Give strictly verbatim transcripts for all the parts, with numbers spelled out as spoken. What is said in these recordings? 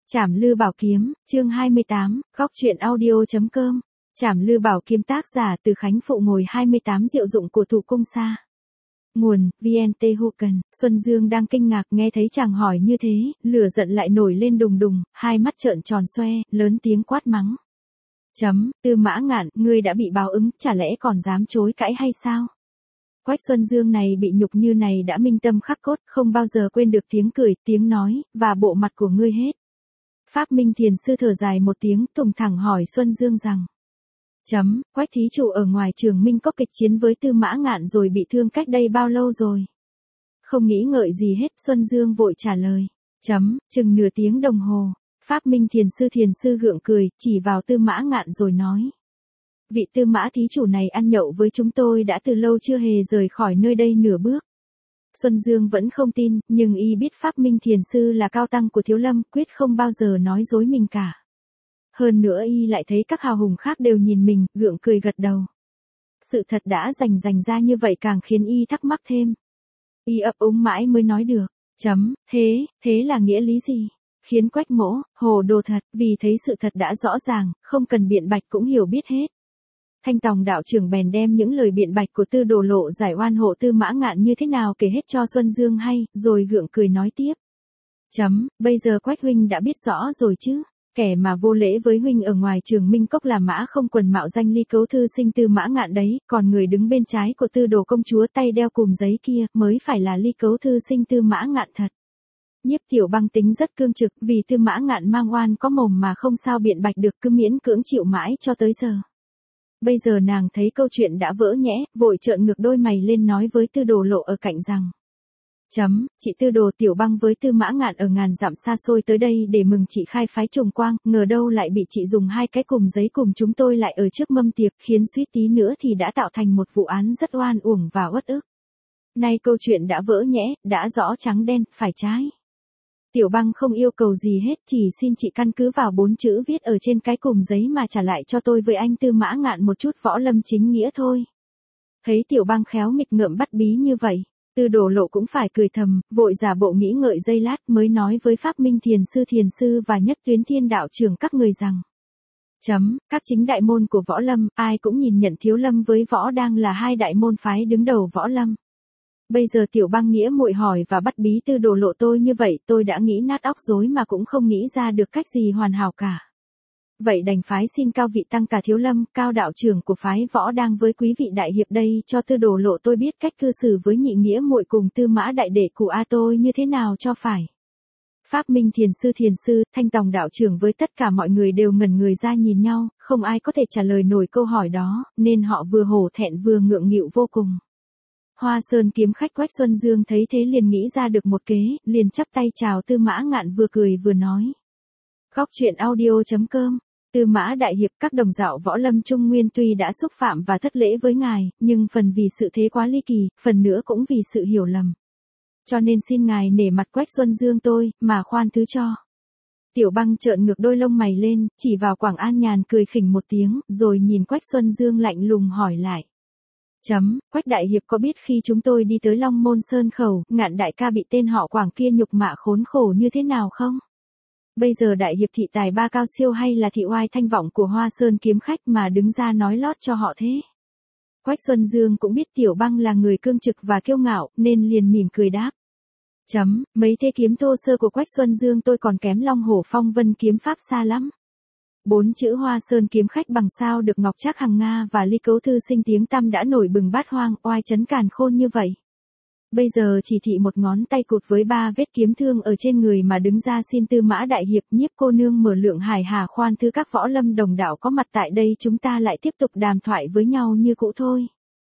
Trảm Lư Bảo Kiếm, chương hai mươi tám, góc truyện audio.com. Trảm Lư Bảo Kiếm tác giả từ Khánh Phụ ngồi hai mươi tám diệu dụng của thủ cung sa. Nguồn, vê en tê Huken. Xuân Dương đang kinh ngạc nghe thấy chàng hỏi như thế, lửa giận lại nổi lên đùng đùng, hai mắt trợn tròn xoe, lớn tiếng quát mắng. Chấm, Tư Mã Ngạn, ngươi đã bị báo ứng, chả lẽ còn dám chối cãi hay sao? Quách Xuân Dương này bị nhục như này đã minh tâm khắc cốt, không bao giờ quên được tiếng cười, tiếng nói, và bộ mặt của ngươi hết. Pháp Minh Thiền Sư thở dài một tiếng, tùng thẳng hỏi Xuân Dương rằng. Chấm, Quách thí chủ ở ngoài Trường Minh Cốc kịch chiến với Tư Mã Ngạn rồi bị thương cách đây bao lâu rồi? Không nghĩ ngợi gì hết, Xuân Dương vội trả lời. Chấm, chừng nửa tiếng đồng hồ. Pháp Minh Thiền Sư Thiền Sư gượng cười, chỉ vào Tư Mã Ngạn rồi nói. Vị Tư Mã thí chủ này ăn nhậu với chúng tôi đã từ lâu chưa hề rời khỏi nơi đây nửa bước. Xuân Dương vẫn không tin, nhưng y biết Pháp Minh Thiền Sư là cao tăng của Thiếu Lâm, quyết không bao giờ nói dối mình cả. Hơn nữa y lại thấy các hào hùng khác đều nhìn mình, gượng cười gật đầu. Sự thật đã rành rành ra như vậy càng khiến y thắc mắc thêm. Y ấp úng mãi mới nói được. Chấm, thế, thế là nghĩa lý gì? Khiến Quách Mỗ, hồ đồ thật, vì thấy sự thật đã rõ ràng, không cần biện bạch cũng hiểu biết hết. Thanh Tòng đạo trưởng bèn đem những lời biện bạch của Tư Đồ Lộ giải oan hộ Tư Mã Ngạn như thế nào kể hết cho Xuân Dương hay, rồi gượng cười nói tiếp. Chấm, bây giờ Quách huynh đã biết rõ rồi chứ, kẻ mà vô lễ với huynh ở ngoài Trường Minh Cốc là Mã Không Quần mạo danh Ly Cấu Thư Sinh Tư Mã Ngạn đấy, còn người đứng bên trái của Tư Đồ công chúa tay đeo cùm giấy kia mới phải là Ly Cấu Thư Sinh Tư Mã Ngạn thật. Nhiếp Tiểu Băng tính rất cương trực, vì Tư Mã Ngạn mang oan có mồm mà không sao biện bạch được, cứ miễn cưỡng chịu mãi cho tới giờ. Bây giờ nàng thấy câu chuyện đã vỡ nhẽ, vội trợn ngược đôi mày lên nói với Tư Đồ Lộ ở cạnh rằng. Chấm, chị Tư Đồ Tiểu Băng với Tư Mã Ngạn ở ngàn dặm xa xôi tới đây để mừng chị khai phái trùng quang, ngờ đâu lại bị chị dùng hai cái cùm giấy cùng chúng tôi lại ở trước mâm tiệc, khiến suýt tí nữa thì đã tạo thành một vụ án rất oan uổng và uất ức. Nay câu chuyện đã vỡ nhẽ, đã rõ trắng đen, phải trái. Tiểu Băng không yêu cầu gì hết, chỉ xin chị căn cứ vào bốn chữ viết ở trên cái cùm giấy mà trả lại cho tôi với anh Tư Mã Ngạn một chút võ lâm chính nghĩa thôi. Thấy Tiểu Băng khéo nghịch ngợm bắt bí như vậy, Tư Đồ Lộ cũng phải cười thầm, vội giả bộ nghĩ ngợi giây lát mới nói với Pháp Minh Thiền Sư Thiền Sư và Nhất Tuyến Thiên đạo trưởng các người rằng. Chấm, các chính đại môn của võ lâm, ai cũng nhìn nhận Thiếu Lâm với võ đang là hai đại môn phái đứng đầu võ lâm. Bây giờ Tiểu Băng nghĩa muội hỏi và bắt bí Tư Đồ Lộ tôi như vậy, tôi đã nghĩ nát óc rối mà cũng không nghĩ ra được cách gì hoàn hảo cả. Vậy đành phái xin cao vị tăng cả Thiếu Lâm, cao đạo trưởng của phái võ đang với quý vị đại hiệp đây cho Tư Đồ Lộ tôi biết cách cư xử với nhị nghĩa muội cùng Tư Mã đại đệ của a tôi như thế nào cho phải. Pháp Minh Thiền Sư Thiền Sư, Thanh Tòng đạo trưởng với tất cả mọi người đều ngẩn người ra nhìn nhau, không ai có thể trả lời nổi câu hỏi đó, nên họ vừa hổ thẹn vừa ngượng nghịu vô cùng. Hoa Sơn kiếm khách Quách Xuân Dương thấy thế liền nghĩ ra được một kế, liền chắp tay chào Tư Mã Ngạn vừa cười vừa nói. Góc truyện audio.com. Tư Mã đại hiệp, các đồng dạo võ lâm Trung Nguyên tuy đã xúc phạm và thất lễ với ngài, nhưng phần vì sự thế quá ly kỳ, phần nữa cũng vì sự hiểu lầm. Cho nên xin ngài nể mặt Quách Xuân Dương tôi, mà khoan thứ cho. Tiểu Băng trợn ngược đôi lông mày lên, chỉ vào Quảng An Nhàn cười khỉnh một tiếng, rồi nhìn Quách Xuân Dương lạnh lùng hỏi lại. Chấm, Quách đại hiệp có biết khi chúng tôi đi tới Long Môn Sơn Khẩu, Ngạn đại ca bị tên họ Quảng kia nhục mạ khốn khổ như thế nào không? Bây giờ đại hiệp thị tài ba cao siêu hay là thị oai thanh vọng của Hoa Sơn kiếm khách mà đứng ra nói lót cho họ thế? Quách Xuân Dương cũng biết Tiểu Băng là người cương trực và kiêu ngạo, nên liền mỉm cười đáp. Chấm, mấy thế kiếm thô sơ của Quách Xuân Dương tôi còn kém Long Hổ Phong Vân kiếm pháp xa lắm. Bốn chữ Hoa Sơn kiếm khách bằng sao được Ngọc Trác Hằng Nga và Ly Cấu Thư Sinh tiếng tăm đã nổi bừng bát hoang, oai chấn càn khôn như vậy. Bây giờ chỉ thị một ngón tay cụt với ba vết kiếm thương ở trên người mà đứng ra xin Tư Mã đại hiệp Nhiếp cô nương mở lượng hải hà khoan thứ các võ lâm đồng đạo có mặt tại đây chúng ta lại tiếp tục đàm thoại với nhau như cũ thôi.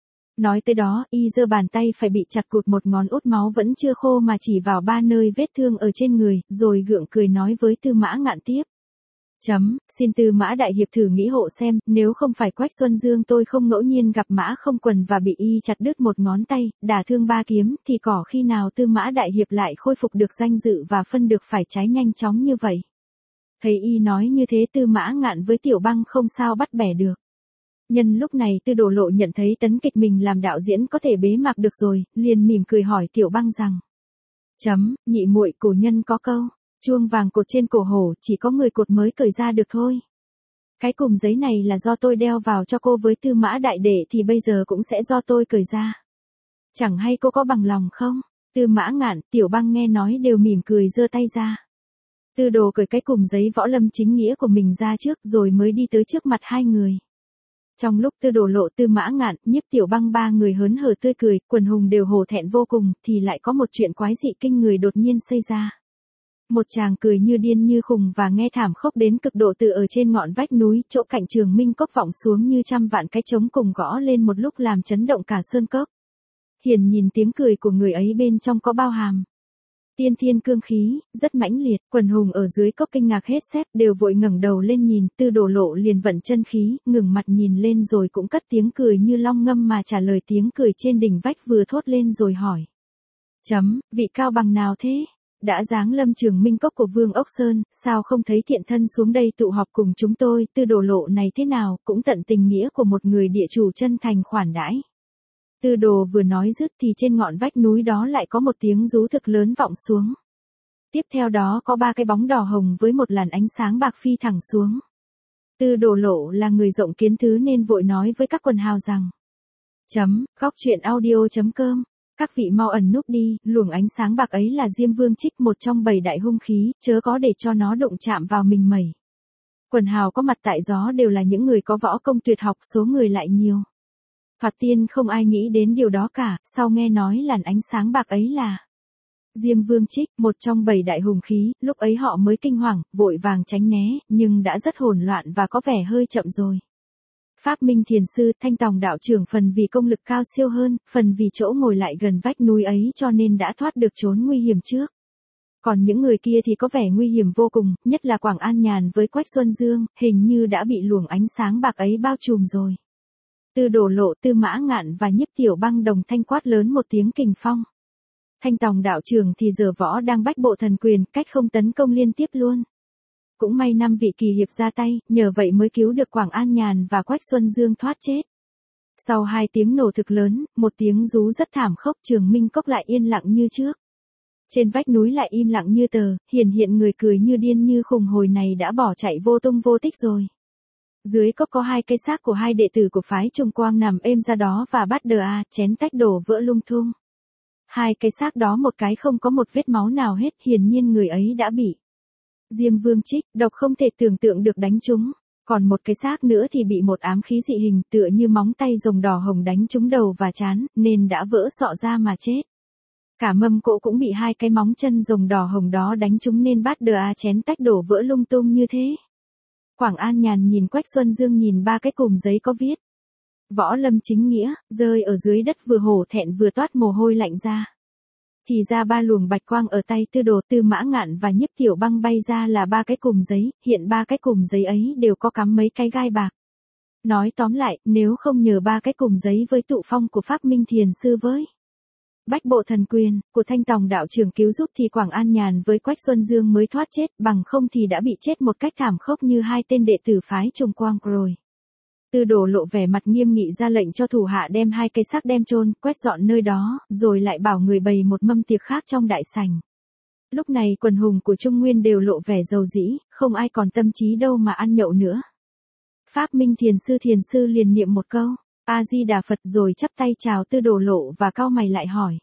Nói tới đó, y giơ bàn tay phải bị chặt cụt một ngón út máu vẫn chưa khô mà chỉ vào ba nơi vết thương ở trên người, rồi gượng cười nói với Tư Mã Ngạn tiếp. Chấm, xin Tư Mã đại hiệp thử nghĩ hộ xem, nếu không phải Quách Xuân Dương tôi không ngẫu nhiên gặp Mã Không Quần và bị y chặt đứt một ngón tay, đả thương ba kiếm, thì có khi nào Tư Mã đại hiệp lại khôi phục được danh dự và phân được phải trái nhanh chóng như vậy. Thấy y nói như thế Tư Mã Ngạn với Tiểu Băng không sao bắt bẻ được. Nhân lúc này Tư Đồ Lộ nhận thấy tấn kịch mình làm đạo diễn có thể bế mạc được rồi, liền mỉm cười hỏi Tiểu Băng rằng. Chấm, nhị muội cổ nhân có câu. Chuông vàng cột trên cổ hổ, chỉ có người cột mới cởi ra được thôi. Cái cùm giấy này là do tôi đeo vào cho cô với Tư Mã đại đệ thì bây giờ cũng sẽ do tôi cởi ra. Chẳng hay cô có bằng lòng không? Tư Mã Ngạn, Tiểu Băng nghe nói đều mỉm cười giơ tay ra. Tư Đồ cởi cái cùm giấy võ lâm chính nghĩa của mình ra trước rồi mới đi tới trước mặt hai người. Trong lúc Tư Đồ lộ Tư Mã Ngạn, Nhiếp Tiểu Băng ba người hớn hở tươi cười, quần hùng đều hổ thẹn vô cùng, thì lại có một chuyện quái dị kinh người đột nhiên xảy ra. Một chàng cười như điên như khùng và nghe thảm khốc đến cực độ từ ở trên ngọn vách núi, chỗ cạnh Trường Minh Cốc vọng xuống như trăm vạn cái trống cùng gõ lên một lúc làm chấn động cả sơn cốc. Hiền nhìn tiếng cười của người ấy bên trong có bao hàm tiên thiên cương khí, rất mãnh liệt, quần hùng ở dưới cốc kinh ngạc hết sếp, đều vội ngẩng đầu lên nhìn, Tư Đồ lộ liền vận chân khí, ngừng mặt nhìn lên rồi cũng cất tiếng cười như long ngâm mà trả lời tiếng cười trên đỉnh vách vừa thốt lên rồi hỏi. Chấm, vị cao bằng nào thế? Đã giáng lâm Trường Minh Cốc của Vương Ốc Sơn, sao không thấy thiện thân xuống đây tụ họp cùng chúng tôi, Tư Đồ lộ này thế nào, cũng tận tình nghĩa của một người địa chủ chân thành khoản đãi. Tư Đồ vừa nói dứt thì trên ngọn vách núi đó lại có một tiếng rú thực lớn vọng xuống. Tiếp theo đó có ba cái bóng đỏ hồng với một làn ánh sáng bạc phi thẳng xuống. Tư Đồ lộ là người rộng kiến thứ nên vội nói với các quần hào rằng. Chấm, góc truyện audio chấm com. Các vị mau ẩn núp đi, luồng ánh sáng bạc ấy là Diêm Vương Trích, một trong bảy đại hung khí, chớ có để cho nó đụng chạm vào mình mẩy. Quần hào có mặt tại gió đều là những người có võ công tuyệt học, số người lại nhiều. Thoạt tiên không ai nghĩ đến điều đó cả, sau nghe nói làn ánh sáng bạc ấy là Diêm Vương Trích, một trong bảy đại hùng khí, lúc ấy họ mới kinh hoàng, vội vàng tránh né, nhưng đã rất hỗn loạn và có vẻ hơi chậm rồi. Pháp Minh Thiền Sư, Thanh Tòng đạo trưởng phần vì công lực cao siêu hơn, phần vì chỗ ngồi lại gần vách núi ấy cho nên đã thoát được trốn nguy hiểm trước. Còn những người kia thì có vẻ nguy hiểm vô cùng, nhất là Quảng An Nhàn với Quách Xuân Dương, hình như đã bị luồng ánh sáng bạc ấy bao trùm rồi. Tư Đồ lộ, Tư Mã Ngạn và Nhiếp Tiểu Băng đồng thanh quát lớn một tiếng kình phong. Thanh Tòng đạo trưởng thì giờ võ đang bách bộ thần quyền, cách không tấn công liên tiếp luôn. Cũng may năm vị kỳ hiệp ra tay, nhờ vậy mới cứu được Quảng An Nhàn và Quách Xuân Dương thoát chết. Sau hai tiếng nổ thực lớn, một tiếng rú rất thảm khốc, Trường Minh Cốc lại yên lặng như trước. Trên vách núi lại im lặng như tờ, hiển hiện người cười như điên như khùng hồi này đã bỏ chạy vô tung vô tích rồi. Dưới cốc có hai cây xác của hai đệ tử của phái Trung Quang nằm êm ra đó và bắt đờ a, chén tách đổ vỡ lung tung. Hai cây xác đó một cái không có một vết máu nào hết, hiển nhiên người ấy đã bị Diêm Vương Trích, độc không thể tưởng tượng được đánh trúng. Còn một cái xác nữa thì bị một ám khí dị hình tựa như móng tay rồng đỏ hồng đánh trúng đầu và trán, nên đã vỡ sọ ra mà chết. Cả mâm cỗ cũng bị hai cái móng chân rồng đỏ hồng đó đánh trúng nên bát đờ a chén tách đổ vỡ lung tung như thế. Quảng An Nhàn nhìn Quách Xuân Dương nhìn ba cái cùm giấy có viết võ lâm chính nghĩa, rơi ở dưới đất vừa hổ thẹn vừa toát mồ hôi lạnh ra. Thì ra ba luồng bạch quang ở tay Tư Đồ, Tư Mã Ngạn và Nhiếp Tiểu Băng bay ra là ba cái cùm giấy, hiện ba cái cùm giấy ấy đều có cắm mấy cái gai bạc. Nói tóm lại, nếu không nhờ ba cái cùm giấy với tụ phong của Pháp Minh Thiền Sư với bách bộ thần quyền của Thanh Tòng đạo trưởng cứu giúp thì Quảng An Nhàn với Quách Xuân Dương mới thoát chết, bằng không thì đã bị chết một cách thảm khốc như hai tên đệ tử phái Trung Quang rồi. Tư Đồ lộ vẻ mặt nghiêm nghị ra lệnh cho thủ hạ đem hai cây xác đem chôn, quét dọn nơi đó, rồi lại bảo người bày một mâm tiệc khác trong đại sảnh. Lúc này quần hùng của Trung Nguyên đều lộ vẻ dầu dĩ, không ai còn tâm trí đâu mà ăn nhậu nữa. Pháp Minh Thiền Sư Thiền Sư liền niệm một câu A Di Đà Phật rồi chắp tay chào Tư Đồ lộ và cau mày lại hỏi.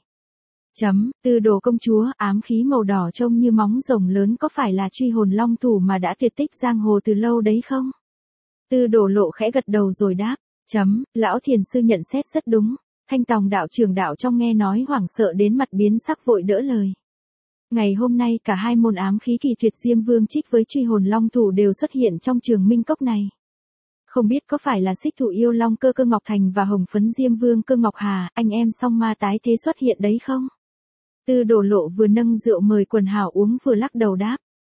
Chấm, Tư Đồ công chúa, ám khí màu đỏ trông như móng rồng lớn có phải là truy hồn long thủ mà đã tuyệt tích giang hồ từ lâu đấy không? Tư Đồ lộ khẽ gật đầu rồi đáp. Chấm, lão thiền sư nhận xét rất đúng. Thanh Tòng đạo trưởng đạo trong nghe nói hoảng sợ đến mặt biến sắc vội đỡ lời. Ngày hôm nay cả hai môn ám khí kỳ tuyệt Diêm Vương Trích với truy hồn long thủ đều xuất hiện trong Trường Minh Cốc này. Không biết có phải là Xích Thụ Yêu Long Cơ Cơ Ngọc Thành và Hồng Phấn Diêm Vương Cơ Ngọc Hà, anh em song ma tái thế xuất hiện đấy không? Tư Đồ lộ vừa nâng rượu mời quần hào uống vừa lắc đầu đáp.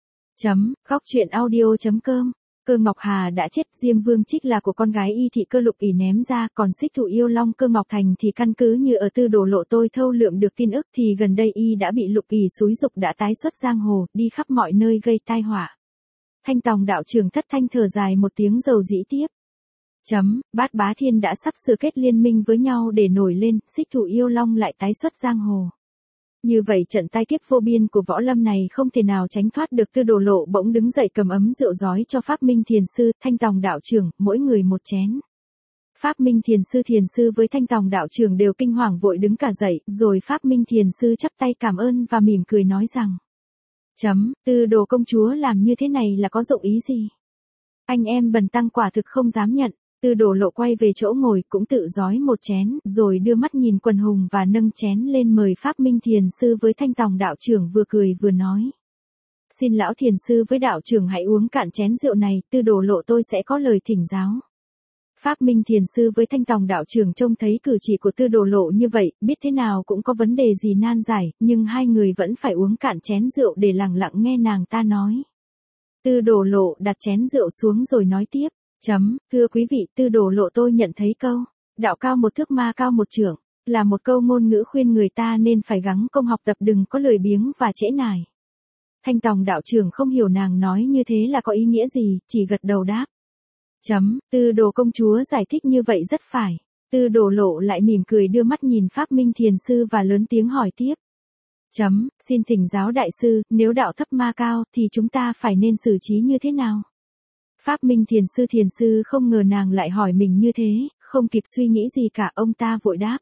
Chấm, góc truyện audio chấm com. Cơ Ngọc Hà đã chết, Diêm Vương Trích là của con gái Y Thị Cơ Lục ỷ ném ra, còn Xích Thụ Yêu Long Cơ Ngọc Thành thì căn cứ như ở Tư Đồ lộ tôi thâu lượm được tin ức thì gần đây Y đã bị Lục ỷ xúi dục đã tái xuất giang hồ, đi khắp mọi nơi gây tai họa. Thanh Tòng đạo trưởng thất thanh thở dài một tiếng dầu dĩ tiếp. Chấm, Bát Bá Thiên đã sắp sửa kết liên minh với nhau để nổi lên, Xích Thụ Yêu Long lại tái xuất giang hồ. Như vậy trận tai kiếp vô biên của võ lâm này không thể nào tránh thoát được. Tư Đồ Lộ bỗng đứng dậy cầm ấm rượu rói cho Pháp Minh Thiền Sư, Thanh Tòng đạo trưởng, mỗi người một chén. Pháp Minh Thiền Sư Thiền Sư với Thanh Tòng đạo trưởng đều kinh hoàng vội đứng cả dậy, rồi Pháp Minh Thiền Sư chắp tay cảm ơn và mỉm cười nói rằng. Chấm, Tư Đồ công chúa làm như thế này là có dụng ý gì? Anh em bần tăng quả thực không dám nhận. Tư Đồ Lộ quay về chỗ ngồi cũng tự rói một chén, rồi đưa mắt nhìn quần hùng và nâng chén lên mời Pháp Minh Thiền Sư với Thanh Tòng đạo trưởng vừa cười vừa nói. Xin lão Thiền Sư với đạo trưởng hãy uống cạn chén rượu này, Tư Đồ Lộ tôi sẽ có lời thỉnh giáo. Pháp Minh Thiền Sư với Thanh Tòng đạo trưởng trông thấy cử chỉ của Tư Đồ Lộ như vậy, biết thế nào cũng có vấn đề gì nan giải, nhưng hai người vẫn phải uống cạn chén rượu để lặng lặng nghe nàng ta nói. Tư Đồ Lộ đặt chén rượu xuống rồi nói tiếp. Chấm, thưa quý vị, Tư Đồ Lộ tôi nhận thấy câu, đạo cao một thước ma cao một trượng, là một câu ngôn ngữ khuyên người ta nên phải gắng công học tập, đừng có lười biếng và trễ nải. Thanh Tòng đạo trưởng không hiểu nàng nói như thế là có ý nghĩa gì, chỉ gật đầu đáp. Chấm, Tư Đồ công chúa giải thích như vậy rất phải. Tư Đồ Lộ lại mỉm cười đưa mắt nhìn Pháp Minh Thiền Sư và lớn tiếng hỏi tiếp. Chấm, xin thỉnh giáo đại sư, nếu đạo thấp ma cao thì chúng ta phải nên xử trí như thế nào? Pháp Minh Thiền Sư Thiền Sư không ngờ nàng lại hỏi mình như thế, không kịp suy nghĩ gì cả, ông ta vội đáp.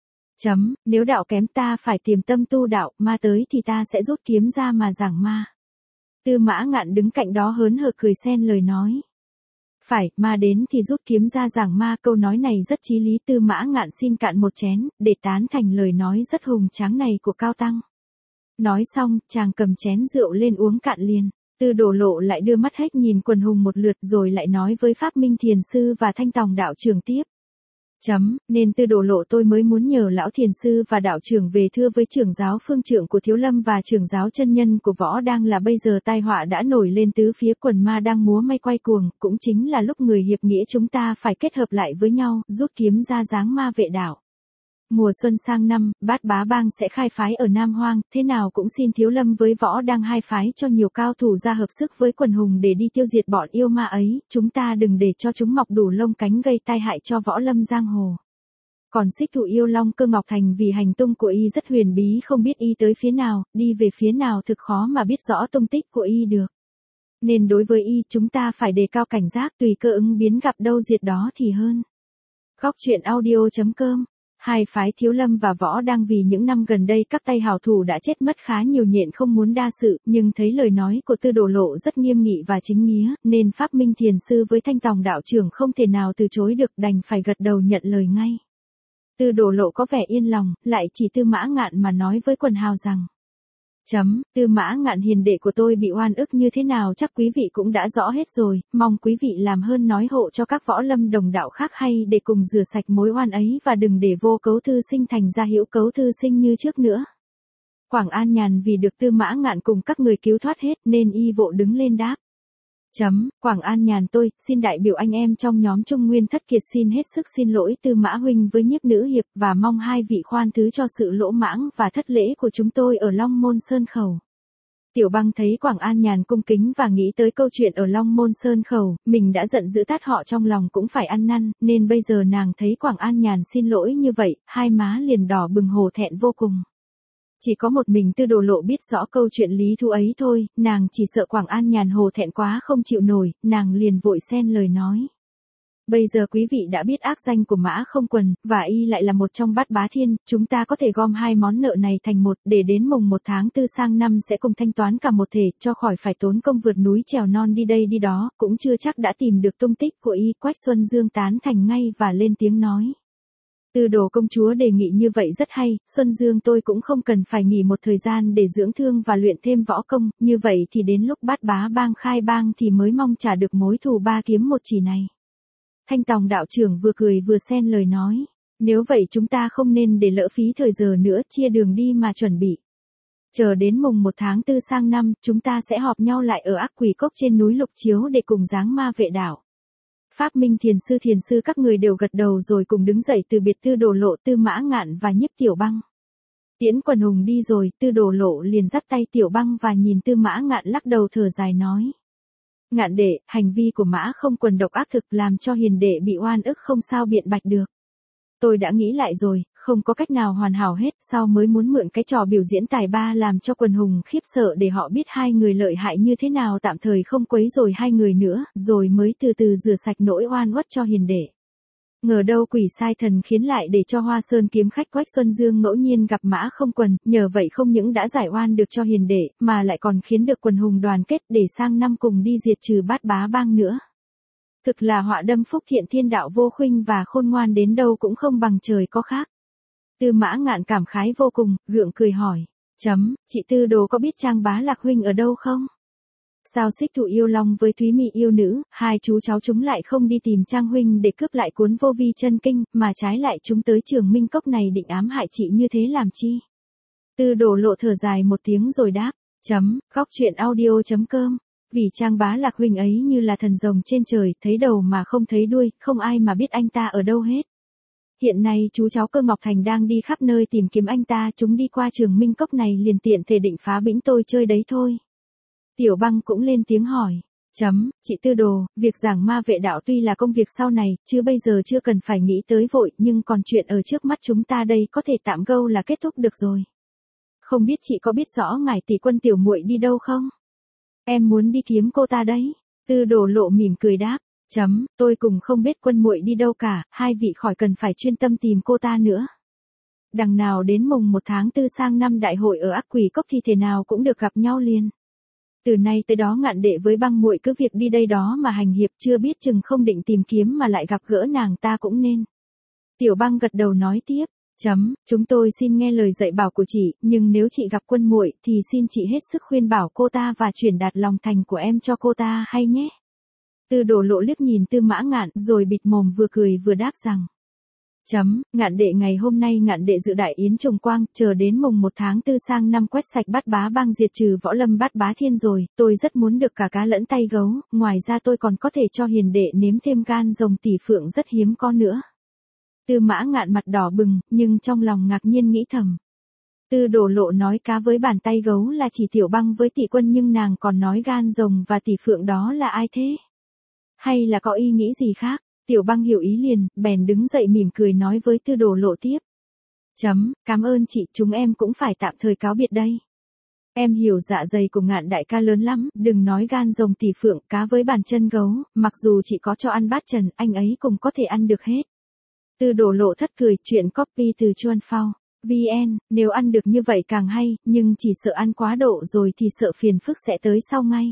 Chấm, nếu đạo kém ta phải tiềm tâm tu đạo, ma tới thì ta sẽ rút kiếm ra mà giảng ma. Tư Mã Ngạn đứng cạnh đó hớn hở cười xen lời nói. Phải, ma đến thì rút kiếm ra giảng ma, câu nói này rất chí lý. Tư Mã Ngạn xin cạn một chén, để tán thành lời nói rất hùng tráng này của Cao Tăng. Nói xong, chàng cầm chén rượu lên uống cạn liền. Tư Đồ Lộ lại đưa mắt hết nhìn quần hùng một lượt rồi lại nói với Pháp Minh Thiền Sư và Thanh Tòng đạo trưởng tiếp. Chấm, nên Tư Đồ Lộ tôi mới muốn nhờ lão Thiền Sư và đạo trưởng về thưa với trưởng giáo phương trượng của Thiếu Lâm và trưởng giáo chân nhân của Võ Đang là bây giờ tai họa đã nổi lên tứ phía, quần ma đang múa may quay cuồng, cũng chính là lúc người hiệp nghĩa chúng ta phải kết hợp lại với nhau, rút kiếm ra giáng ma vệ đạo. Mùa xuân sang năm, Bát Bá Bang sẽ khai phái ở Nam Hoang, thế nào cũng xin Thiếu Lâm với Võ Đang hai phái cho nhiều cao thủ ra hợp sức với quần hùng để đi tiêu diệt bọn yêu ma ấy, chúng ta đừng để cho chúng mọc đủ lông cánh gây tai hại cho võ lâm giang hồ. Còn xích thụ yêu long Cơ Ngọc Thành vì hành tung của y rất huyền bí, không biết y tới phía nào, đi về phía nào thực khó mà biết rõ tung tích của y được. Nên đối với y chúng ta phải đề cao cảnh giác, tùy cơ ứng biến, gặp đâu diệt đó thì hơn. Góc truyện audio chấm com. Hai phái Thiếu Lâm và Võ Đang vì những năm gần đây các tay hảo thủ đã chết mất khá nhiều, nhện không muốn đa sự, nhưng thấy lời nói của Tư Đồ Lộ rất nghiêm nghị và chính nghĩa, nên Pháp Minh Thiền Sư với Thanh Tòng đạo trưởng không thể nào từ chối được, đành phải gật đầu nhận lời ngay. Tư Đồ Lộ có vẻ yên lòng, lại chỉ Tư Mã Ngạn mà nói với quần hào rằng. Chấm, Tư Mã Ngạn hiền đệ của tôi bị oan ức như thế nào chắc quý vị cũng đã rõ hết rồi, mong quý vị làm hơn nói hộ cho các võ lâm đồng đạo khác hay để cùng rửa sạch mối oan ấy và đừng để Vô Cấu thư sinh thành ra Hữu Cấu thư sinh như trước nữa. Quảng An Nhàn vì được Tư Mã Ngạn cùng các người cứu thoát hết nên y vội đứng lên đáp. Chấm, Quảng An Nhàn tôi, xin đại biểu anh em trong nhóm Trung Nguyên Thất Kiệt xin hết sức xin lỗi Tư Mã huynh với Nhiếp Nữ hiệp và mong hai vị khoan thứ cho sự lỗ mãng và thất lễ của chúng tôi ở Long Môn Sơn Khẩu. Tiểu Băng thấy Quảng An Nhàn cung kính và nghĩ tới câu chuyện ở Long Môn Sơn Khẩu, mình đã giận dữ tát họ trong lòng cũng phải ăn năn, nên bây giờ nàng thấy Quảng An Nhàn xin lỗi như vậy, hai má liền đỏ bừng hổ thẹn vô cùng. Chỉ có một mình Tư Đồ Lộ biết rõ câu chuyện lý thú ấy thôi, nàng chỉ sợ Quảng An Nhàn hổ thẹn quá không chịu nổi, nàng liền vội xen lời nói. Bây giờ quý vị đã biết ác danh của Mã Không Quần, và y lại là một trong Bát Bá Thiên, chúng ta có thể gom hai món nợ này thành một, để đến mùng một tháng tư sang năm sẽ cùng thanh toán cả một thể, cho khỏi phải tốn công vượt núi trèo non đi đây đi đó, cũng chưa chắc đã tìm được tung tích của y. Quách Xuân Dương tán thành ngay và lên tiếng nói. Tư Đồ công chúa đề nghị như vậy rất hay, Xuân Dương tôi cũng không cần phải nghỉ một thời gian để dưỡng thương và luyện thêm võ công, như vậy thì đến lúc Bát Bá Bang khai bang thì mới mong trả được mối thù ba kiếm một chỉ này. Thanh Tòng đạo trưởng vừa cười vừa xen lời nói, nếu vậy chúng ta không nên để lỡ phí thời giờ nữa, chia đường đi mà chuẩn bị. Chờ đến mùng một tháng tư sang năm, chúng ta sẽ họp nhau lại ở Ác Quỷ Cốc trên núi Lục Chiếu để cùng giáng ma vệ đạo. Pháp Minh Thiền Sư Thiền Sư các người đều gật đầu rồi cùng đứng dậy từ biệt Tư Đồ Lộ, Tư Mã Ngạn và Nhiếp Tiểu Băng. Tiễn quần hùng đi rồi, Tư Đồ Lộ liền dắt tay Tiểu Băng và nhìn Tư Mã Ngạn lắc đầu thở dài nói. Ngạn đệ, hành vi của Mã Không Quần độc ác thực làm cho hiền đệ bị oan ức không sao biện bạch được. Tôi đã nghĩ lại rồi, không có cách nào hoàn hảo hết, sau mới muốn mượn cái trò biểu diễn tài ba làm cho quần hùng khiếp sợ để họ biết hai người lợi hại như thế nào, tạm thời không quấy rầy hai người nữa, rồi mới từ từ rửa sạch nỗi oan uất cho hiền đệ. Ngờ đâu quỷ sai thần khiến lại để cho Hoa Sơn kiếm khách Quách Xuân Dương ngẫu nhiên gặp Mã Không Quần, nhờ vậy không những đã giải oan được cho hiền đệ, mà lại còn khiến được quần hùng đoàn kết để sang năm cùng đi diệt trừ Bát Bá Bang nữa. Thực là họa đâm phúc thiện, thiên đạo vô khuynh và khôn ngoan đến đâu cũng không bằng trời có khác. Tư Mã Ngạn cảm khái vô cùng, gượng cười hỏi, chấm, chị Tư Đồ có biết Trang Bá Lạc huynh ở đâu không? Sao Xích Thụ yêu long với Thúy Mị yêu nữ, hai chú cháu chúng lại không đi tìm Trang huynh để cướp lại cuốn Vô Vi chân kinh, mà trái lại chúng tới Trường Minh Cốc này định ám hại chị như thế làm chi? Tư Đồ Lộ thở dài một tiếng rồi đáp, chấm, góc truyện audio chấm com. Vì Trang Bá Lạc huynh ấy như là thần rồng trên trời, thấy đầu mà không thấy đuôi, không ai mà biết anh ta ở đâu hết. Hiện nay chú cháu Cơ Ngọc Thành đang đi khắp nơi tìm kiếm anh ta, chúng đi qua Trường Minh Cốc này liền tiện thể định phá bĩnh tôi chơi đấy thôi. Tiểu Băng cũng lên tiếng hỏi, chấm, chị Tư Đồ, việc giảng ma vệ đạo tuy là công việc sau này, chứ bây giờ chưa cần phải nghĩ tới vội, nhưng còn chuyện ở trước mắt chúng ta đây có thể tạm gâu là kết thúc được rồi. Không biết chị có biết rõ ngài tỷ quân tiểu muội đi đâu không? Em muốn đi kiếm cô ta đấy. Tư Đồ Lộ mỉm cười đáp, chấm, tôi cùng không biết quân muội đi đâu cả, hai vị khỏi cần phải chuyên tâm tìm cô ta nữa. Đằng nào đến mùng một tháng tư sang năm đại hội ở Ác Quỷ Cốc thì thế nào cũng được gặp nhau liền. Từ nay tới đó Ngạn đệ với Băng muội cứ việc đi đây đó mà hành hiệp, chưa biết chừng không định tìm kiếm mà lại gặp gỡ nàng ta cũng nên. Tiểu Băng gật đầu nói tiếp, chấm, chúng tôi xin nghe lời dạy bảo của chị, nhưng nếu chị gặp quân muội thì xin chị hết sức khuyên bảo cô ta và truyền đạt lòng thành của em cho cô ta hay nhé. Tư Đồ Lộ liếc nhìn Tư Mã Ngạn rồi bịt mồm vừa cười vừa đáp rằng, chấm, Ngạn đệ ngày hôm nay Ngạn đệ dự đại yến trùng quang, chờ đến mùng một tháng tư sang năm quét sạch Bát Bá Bang diệt trừ võ lâm Bát Bá Thiên rồi, tôi rất muốn được cả cá lẫn tay gấu, ngoài ra tôi còn có thể cho hiền đệ nếm thêm gan rồng tỷ phượng rất hiếm có nữa. Tư Mã Ngạn mặt đỏ bừng, nhưng trong lòng ngạc nhiên nghĩ thầm. Tư Đồ Lộ nói cá với bàn tay gấu là chỉ Tiểu Băng với tỷ quân, nhưng nàng còn nói gan rồng và tỷ phượng đó là ai thế? Hay là có ý nghĩ gì khác? Tiểu Băng hiểu ý liền, bèn đứng dậy mỉm cười nói với Tư Đồ Lộ tiếp. Chấm, cảm ơn chị, chúng em cũng phải tạm thời cáo biệt đây. Em hiểu dạ dày của Ngạn đại ca lớn lắm, đừng nói gan rồng tỷ phượng, cá với bàn chân gấu, mặc dù chị có cho ăn bát trần, anh ấy cũng có thể ăn được hết. Tư Đồ Lộ thất cười, chuyện copy từ Chuan Phao. vê en, nếu ăn được như vậy càng hay, nhưng chỉ sợ ăn quá độ rồi thì sợ phiền phức sẽ tới sau ngay.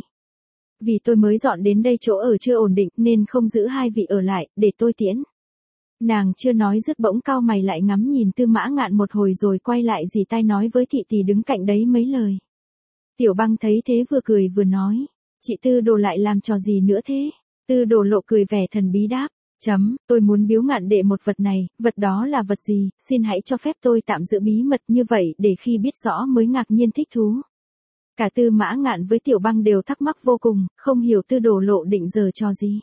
Vì tôi mới dọn đến đây chỗ ở chưa ổn định nên không giữ hai vị ở lại, để tôi tiễn. Nàng chưa nói dứt bỗng cau mày lại ngắm nhìn Tư Mã Ngạn một hồi rồi quay lại dì tai nói với thị tỷ đứng cạnh đấy mấy lời. Tiểu Băng thấy thế vừa cười vừa nói, chị Tư Đồ lại làm trò gì nữa thế? Tư Đồ Lộ cười vẻ thần bí đáp, chấm, tôi muốn biếu Ngạn đệ một vật này, vật đó là vật gì, xin hãy cho phép tôi tạm giữ bí mật như vậy để khi biết rõ mới ngạc nhiên thích thú. Cả Tư Mã Ngạn với Tiểu Băng đều thắc mắc vô cùng, không hiểu Tư Đồ Lộ định giở trò gì.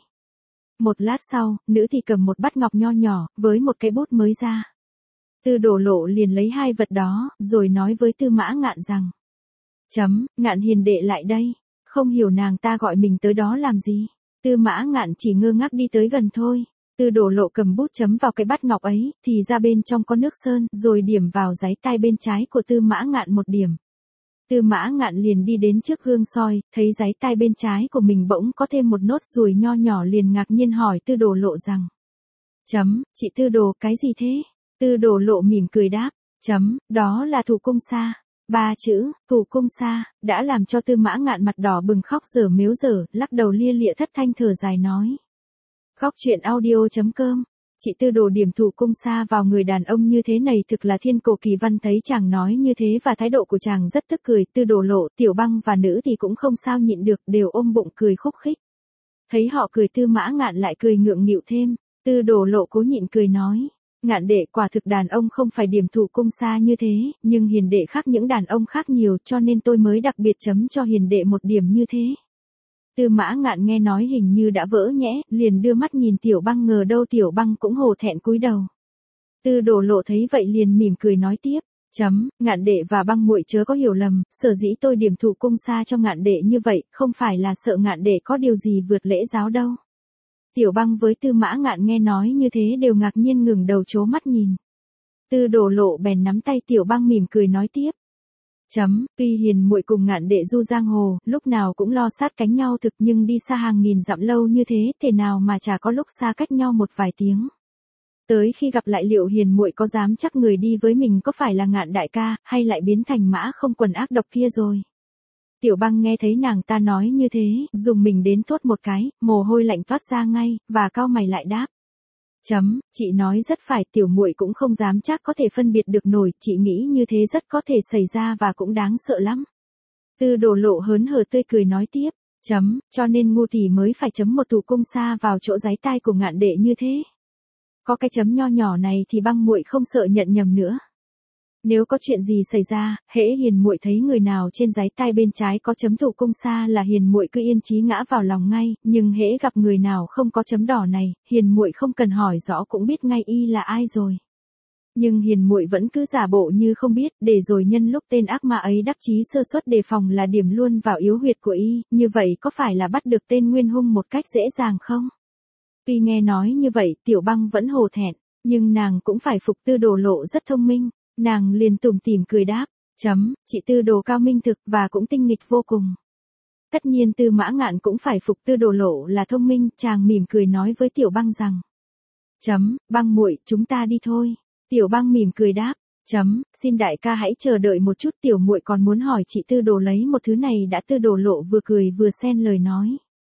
Một lát sau, nữ thì cầm một bát ngọc nho nhỏ, với một cái bút mới ra. Tư Đồ Lộ liền lấy hai vật đó, rồi nói với Tư Mã Ngạn rằng, chấm, Ngạn hiền đệ lại đây, không hiểu nàng ta gọi mình tới đó làm gì. Tư Mã Ngạn chỉ ngơ ngác đi tới gần thôi. Tư Đồ Lộ cầm bút chấm vào cái bát ngọc ấy, thì ra bên trong có nước sơn, rồi điểm vào dái tai bên trái của Tư Mã Ngạn một điểm. Tư Mã Ngạn liền đi đến trước gương soi, thấy dái tai bên trái của mình bỗng có thêm một nốt ruồi nho nhỏ, liền ngạc nhiên hỏi Tư Đồ Lộ rằng, chấm, chị Tư Đồ, cái gì thế? Tư Đồ Lộ mỉm cười đáp, chấm, đó là Thủ Cung Sa. Ba chữ, Thủ Cung Sa, đã làm cho Tư Mã Ngạn mặt đỏ bừng khóc dở mếu dở, lắc đầu lia lịa thất thanh thở dài nói. Góc truyện audio chấm com. Chị Tư Đồ điểm Thủ Cung Sa vào người đàn ông như thế này thực là thiên cổ kỳ văn, thấy chàng nói như thế và thái độ của chàng rất tức cười. Tư Đồ Lộ, Tiểu Băng và nữ thì cũng không sao nhịn được, đều ôm bụng cười khúc khích. Thấy họ cười Tư Mã Ngạn lại cười ngượng nghịu thêm. Tư Đồ Lộ cố nhịn cười nói, Ngạn đệ, quả thực đàn ông không phải điểm Thủ Cung Sa như thế, nhưng hiền đệ khác những đàn ông khác nhiều, cho nên tôi mới đặc biệt chấm cho hiền đệ một điểm như thế. Tư Mã Ngạn nghe nói hình như đã vỡ nhẽ, liền đưa mắt nhìn Tiểu Băng, ngờ đâu Tiểu Băng cũng hổ thẹn cúi đầu. Tư Đồ Lộ thấy vậy liền mỉm cười nói tiếp, chấm, Ngạn đệ và Băng muội chớ có hiểu lầm, sở dĩ tôi điểm Thủ Cung Sa cho Ngạn đệ như vậy, không phải là sợ Ngạn đệ có điều gì vượt lễ giáo đâu. Tiểu Băng với Tư Mã Ngạn nghe nói như thế đều ngạc nhiên ngừng đầu trố mắt nhìn. Tư Đồ Lộ bèn nắm tay Tiểu Băng mỉm cười nói tiếp. Chấm, tuy hiền muội cùng Ngạn đệ du giang hồ, lúc nào cũng lo sát cánh nhau thực nhưng đi xa hàng nghìn dặm lâu như thế, thể nào mà chả có lúc xa cách nhau một vài tiếng. Tới khi gặp lại liệu hiền muội có dám chắc người đi với mình có phải là Ngạn đại ca, hay lại biến thành mã không quần ác độc kia rồi. Tiểu Băng nghe thấy nàng ta nói như thế, dùng mình đến thốt một cái, mồ hôi lạnh toát ra ngay, và cau mày lại đáp. Chấm, chị nói rất phải, tiểu muội cũng không dám chắc có thể phân biệt được nổi, chị nghĩ như thế rất có thể xảy ra và cũng đáng sợ lắm. Tư Đồ Lộ hớn hở tươi cười nói tiếp. Chấm, cho nên ngu tỷ mới phải chấm một thủ cung xa vào chỗ giái tai của Ngạn đệ như thế. Có cái chấm nho nhỏ này thì Băng muội không sợ nhận nhầm nữa. Nếu có chuyện gì xảy ra, hễ hiền muội thấy người nào trên giái tai bên trái có chấm thủ cung xa là hiền muội cứ yên chí ngã vào lòng ngay, nhưng hễ gặp người nào không có chấm đỏ này, hiền muội không cần hỏi rõ cũng biết ngay y là ai rồi. Nhưng hiền muội vẫn cứ giả bộ như không biết, để rồi nhân lúc tên ác ma ấy đắc chí sơ suất đề phòng là điểm luôn vào yếu huyệt của y, như vậy có phải là bắt được tên nguyên hung một cách dễ dàng không? Tuy nghe nói như vậy, Tiểu Băng vẫn hổ thẹn, nhưng nàng cũng phải phục Tư Đồ Lộ rất thông minh. Nàng liền tủm tỉm cười đáp, chấm, chị Tư Đồ cao minh thực và cũng tinh nghịch vô cùng. Tất nhiên Tư Mã Ngạn cũng phải phục Tư Đồ Lộ là thông minh, chàng mỉm cười nói với Tiểu Băng rằng. Chấm, Băng muội, chúng ta đi thôi. Tiểu Băng mỉm cười đáp, chấm, xin đại ca hãy chờ đợi một chút, tiểu muội còn muốn hỏi chị Tư Đồ lấy một thứ này đã. Tư Đồ Lộ vừa cười vừa xen lời nói.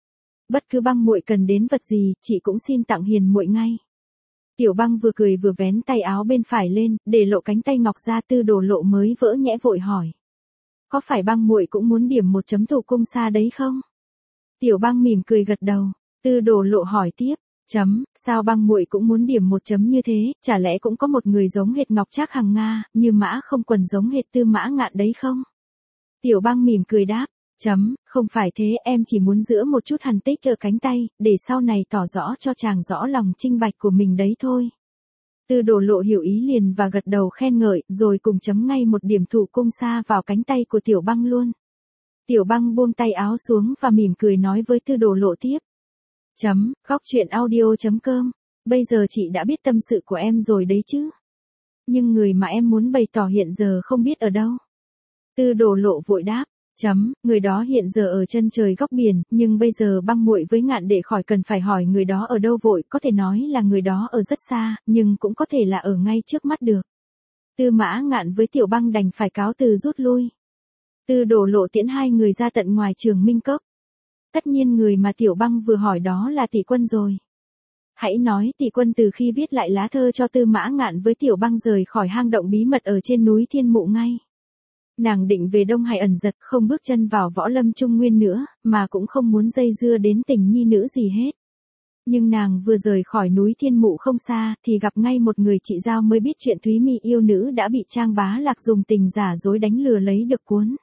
Bất cứ Băng muội cần đến vật gì, chị cũng xin tặng hiền muội ngay. Tiểu Băng vừa cười vừa vén tay áo bên phải lên, để lộ cánh tay ngọc ra. Tư Đồ Lộ mới vỡ nhẽ vội hỏi. Có phải Băng muội cũng muốn điểm một chấm thủ cung xa đấy không? Tiểu Băng mỉm cười gật đầu. Tư Đồ Lộ hỏi tiếp. Chấm, sao Băng muội cũng muốn điểm một chấm như thế, chả lẽ cũng có một người giống hệt Ngọc Trác Hằng Nga, như mã không quần giống hệt Tư Mã Ngạn đấy không? Tiểu Băng mỉm cười đáp. Chấm, không phải thế, em chỉ muốn giữ một chút hằn tích ở cánh tay, để sau này tỏ rõ cho chàng rõ lòng trinh bạch của mình đấy thôi. Tư Đồ Lộ hiểu ý liền và gật đầu khen ngợi, rồi cùng chấm ngay một điểm thủ cung xa vào cánh tay của Tiểu Băng luôn. Tiểu Băng buông tay áo xuống và mỉm cười nói với Tư Đồ Lộ tiếp. Chấm, góc truyện audio chấm com, bây giờ chị đã biết tâm sự của em rồi đấy chứ. Nhưng người mà em muốn bày tỏ hiện giờ không biết ở đâu. Tư Đồ Lộ vội đáp. Chấm, người đó hiện giờ ở chân trời góc biển, nhưng bây giờ Băng muội với Ngạn đệ khỏi cần phải hỏi người đó ở đâu vội, có thể nói là người đó ở rất xa, nhưng cũng có thể là ở ngay trước mắt được. Tư Mã Ngạn với Tiểu Băng đành phải cáo từ rút lui. Tư Đồ Lộ tiễn hai người ra tận ngoài Trường Minh Cốc. Tất nhiên người mà Tiểu Băng vừa hỏi đó là Tỷ Quân rồi. Hãy nói Tỷ Quân từ khi viết lại lá thơ cho Tư Mã Ngạn với Tiểu Băng rời khỏi hang động bí mật ở trên núi Thiên Mụ ngay. Nàng định về Đông Hải ẩn giật, không bước chân vào võ lâm trung nguyên nữa, mà cũng không muốn dây dưa đến tình nhi nữ gì hết. Nhưng nàng vừa rời khỏi núi Thiên Mụ không xa, thì gặp ngay một người chị Giao mới biết chuyện Thúy Mi yêu nữ đã bị Trang Bá Lạc dùng tình giả dối đánh lừa lấy được cuốn.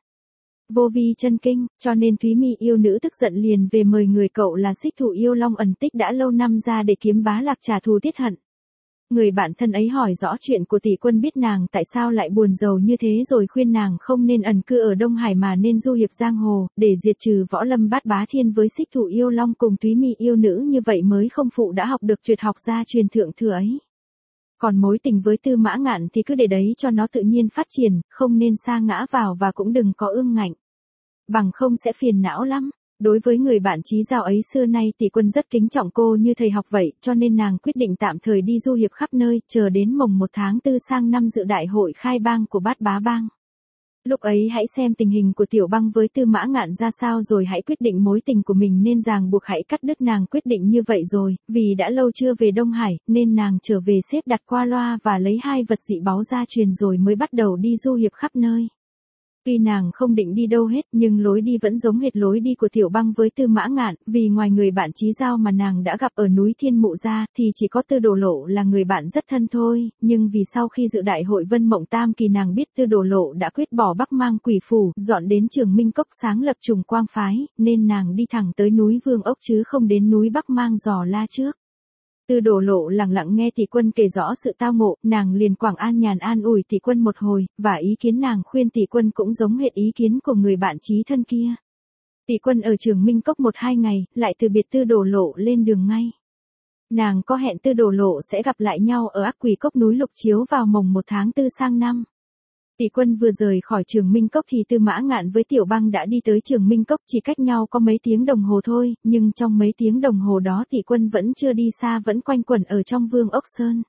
Vô vi chân kinh, cho nên Thúy Mi yêu nữ tức giận liền về mời người cậu là Xích Thủ Yêu Long ẩn tích đã lâu năm ra để kiếm Bá Lạc trả thù tiết hận. Người bạn thân ấy hỏi rõ chuyện của Tỷ Quân, biết nàng tại sao lại buồn rầu như thế rồi khuyên nàng không nên ẩn cư ở Đông Hải mà nên du hiệp giang hồ, để diệt trừ võ lâm bát bá thiên với Xích Thủ Yêu Long cùng Thúy Mi yêu nữ, như vậy mới không phụ đã học được tuyệt học gia truyền thượng thừa ấy. Còn mối tình với Tư Mã Ngạn thì cứ để đấy cho nó tự nhiên phát triển, không nên sa ngã vào và cũng đừng có ương ngạnh. Bằng không sẽ phiền não lắm. Đối với người bạn chí Giao ấy xưa nay Tỷ Quân rất kính trọng cô như thầy học vậy, cho nên nàng quyết định tạm thời đi du hiệp khắp nơi, chờ đến mồng một tháng tư sang năm dự đại hội khai bang của bát bá bang. Lúc ấy hãy xem tình hình của Tiểu Băng với Tư Mã Ngạn ra sao rồi hãy quyết định mối tình của mình nên ràng buộc hãy cắt đứt. Nàng quyết định như vậy rồi, vì đã lâu chưa về Đông Hải, nên nàng trở về xếp đặt qua loa và lấy hai vật dị báu gia truyền rồi mới bắt đầu đi du hiệp khắp nơi. Tuy nàng không định đi đâu hết, nhưng lối đi vẫn giống hệt lối đi của Tiểu Băng với Tư Mã Ngạn, vì ngoài người bạn chí Giao mà nàng đã gặp ở núi Thiên Mụ ra, thì chỉ có Tư Đồ Lộ là người bạn rất thân thôi, nhưng vì sau khi dự đại hội Vân Mộng Tam Kỳ nàng biết Tư Đồ Lộ đã quyết bỏ Bắc Mang Quỷ Phủ, dọn đến Trường Minh Cốc sáng lập Trùng Quang Phái, nên nàng đi thẳng tới núi Vương Ốc chứ không đến núi Bắc Mang dò la trước. Tư Đồ Lộ lặng lặng nghe Tỷ Quân kể rõ sự tao ngộ, nàng liền quảng an nhàn an ủi Tỷ Quân một hồi, và ý kiến nàng khuyên Tỷ Quân cũng giống hệt ý kiến của người bạn chí thân kia. Tỷ Quân ở Trường Minh Cốc một hai ngày, lại từ biệt Tư Đồ Lộ lên đường ngay. Nàng có hẹn Tư Đồ Lộ sẽ gặp lại nhau ở Ác Quỷ Cốc núi Lục Chiếu vào mồng một tháng tư sang năm. Tỷ Quân vừa rời khỏi Trường Minh Cốc thì Tư Mã Ngạn với Tiểu Băng đã đi tới Trường Minh Cốc, chỉ cách nhau có mấy tiếng đồng hồ thôi, nhưng trong mấy tiếng đồng hồ đó Tỷ Quân vẫn chưa đi xa, vẫn quanh quẩn ở trong Vương Ốc Sơn.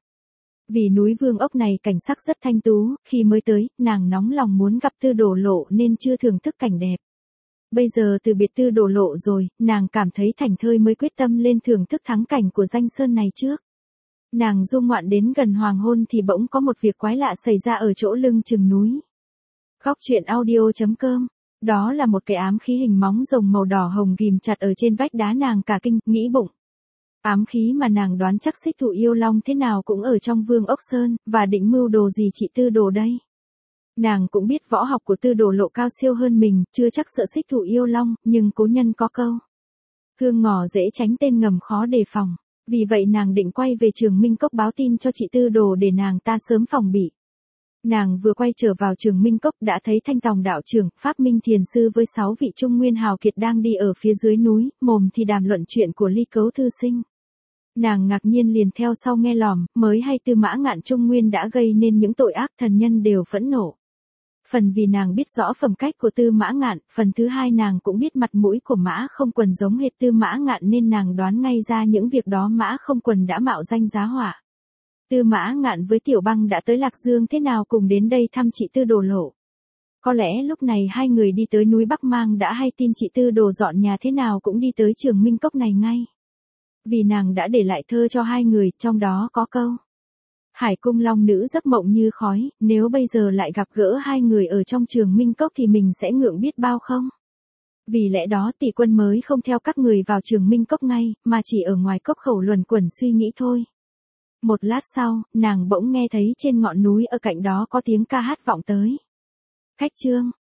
Vì núi Vương Ốc này cảnh sắc rất thanh tú, khi mới tới, nàng nóng lòng muốn gặp Tư Đồ Lộ nên chưa thưởng thức cảnh đẹp. Bây giờ từ biệt Tư Đồ Lộ rồi, nàng cảm thấy thảnh thơi mới quyết tâm lên thưởng thức thắng cảnh của danh sơn này trước. Nàng du ngoạn đến gần hoàng hôn thì bỗng có một việc quái lạ xảy ra ở chỗ lưng chừng núi. Góc truyện audio chấm com. Đó là một cái ám khí hình móng rồng màu đỏ hồng ghim chặt ở trên vách đá, nàng cả kinh, nghĩ bụng. Ám khí mà nàng đoán chắc Xích Thụ Yêu Long thế nào cũng ở trong Vương Ốc Sơn, và định mưu đồ gì chị Tư Đồ đây. Nàng cũng biết võ học của Tư Đồ Lộ cao siêu hơn mình, chưa chắc sợ Xích Thụ Yêu Long, nhưng cố nhân có câu. Hương ngỏ dễ tránh, tên ngầm khó đề phòng. Vì vậy nàng định quay về Trường Minh Cốc báo tin cho chị Tư Đồ để nàng ta sớm phòng bị. Nàng vừa quay trở vào Trường Minh Cốc đã thấy Thanh Tòng đạo trưởng, Pháp Minh thiền sư với sáu vị trung nguyên hào kiệt đang đi ở phía dưới núi, mồm thì đàm luận chuyện của Ly Cấu thư sinh. Nàng ngạc nhiên liền theo sau nghe lỏm, mới hay Tư Mã Ngạn Trung Nguyên đã gây nên những tội ác, thần nhân đều phẫn nộ. Phần vì nàng biết rõ phẩm cách của Tư Mã Ngạn, phần thứ hai nàng cũng biết mặt mũi của Mã Không Quần giống hệt Tư Mã Ngạn nên nàng đoán ngay ra những việc đó Mã Không Quần đã mạo danh giá họa. Tư Mã Ngạn với Tiểu Băng đã tới Lạc Dương thế nào cùng đến đây thăm chị Tư Đồ Lộ. Có lẽ lúc này hai người đi tới núi Bắc Mang đã hay tin chị Tư Đồ dọn nhà thế nào cũng đi tới Trường Minh Cốc này ngay. Vì nàng đã để lại thơ cho hai người, trong đó có câu. Hải cung long nữ giấc mộng như khói, nếu bây giờ lại gặp gỡ hai người ở trong Trường Minh Cốc thì mình sẽ ngượng biết bao không? Vì lẽ đó Tỷ Quân mới không theo các người vào Trường Minh Cốc ngay, mà chỉ ở ngoài cốc khẩu luẩn quẩn suy nghĩ thôi. Một lát sau, nàng bỗng nghe thấy trên ngọn núi ở cạnh đó có tiếng ca hát vọng tới. Khách trương,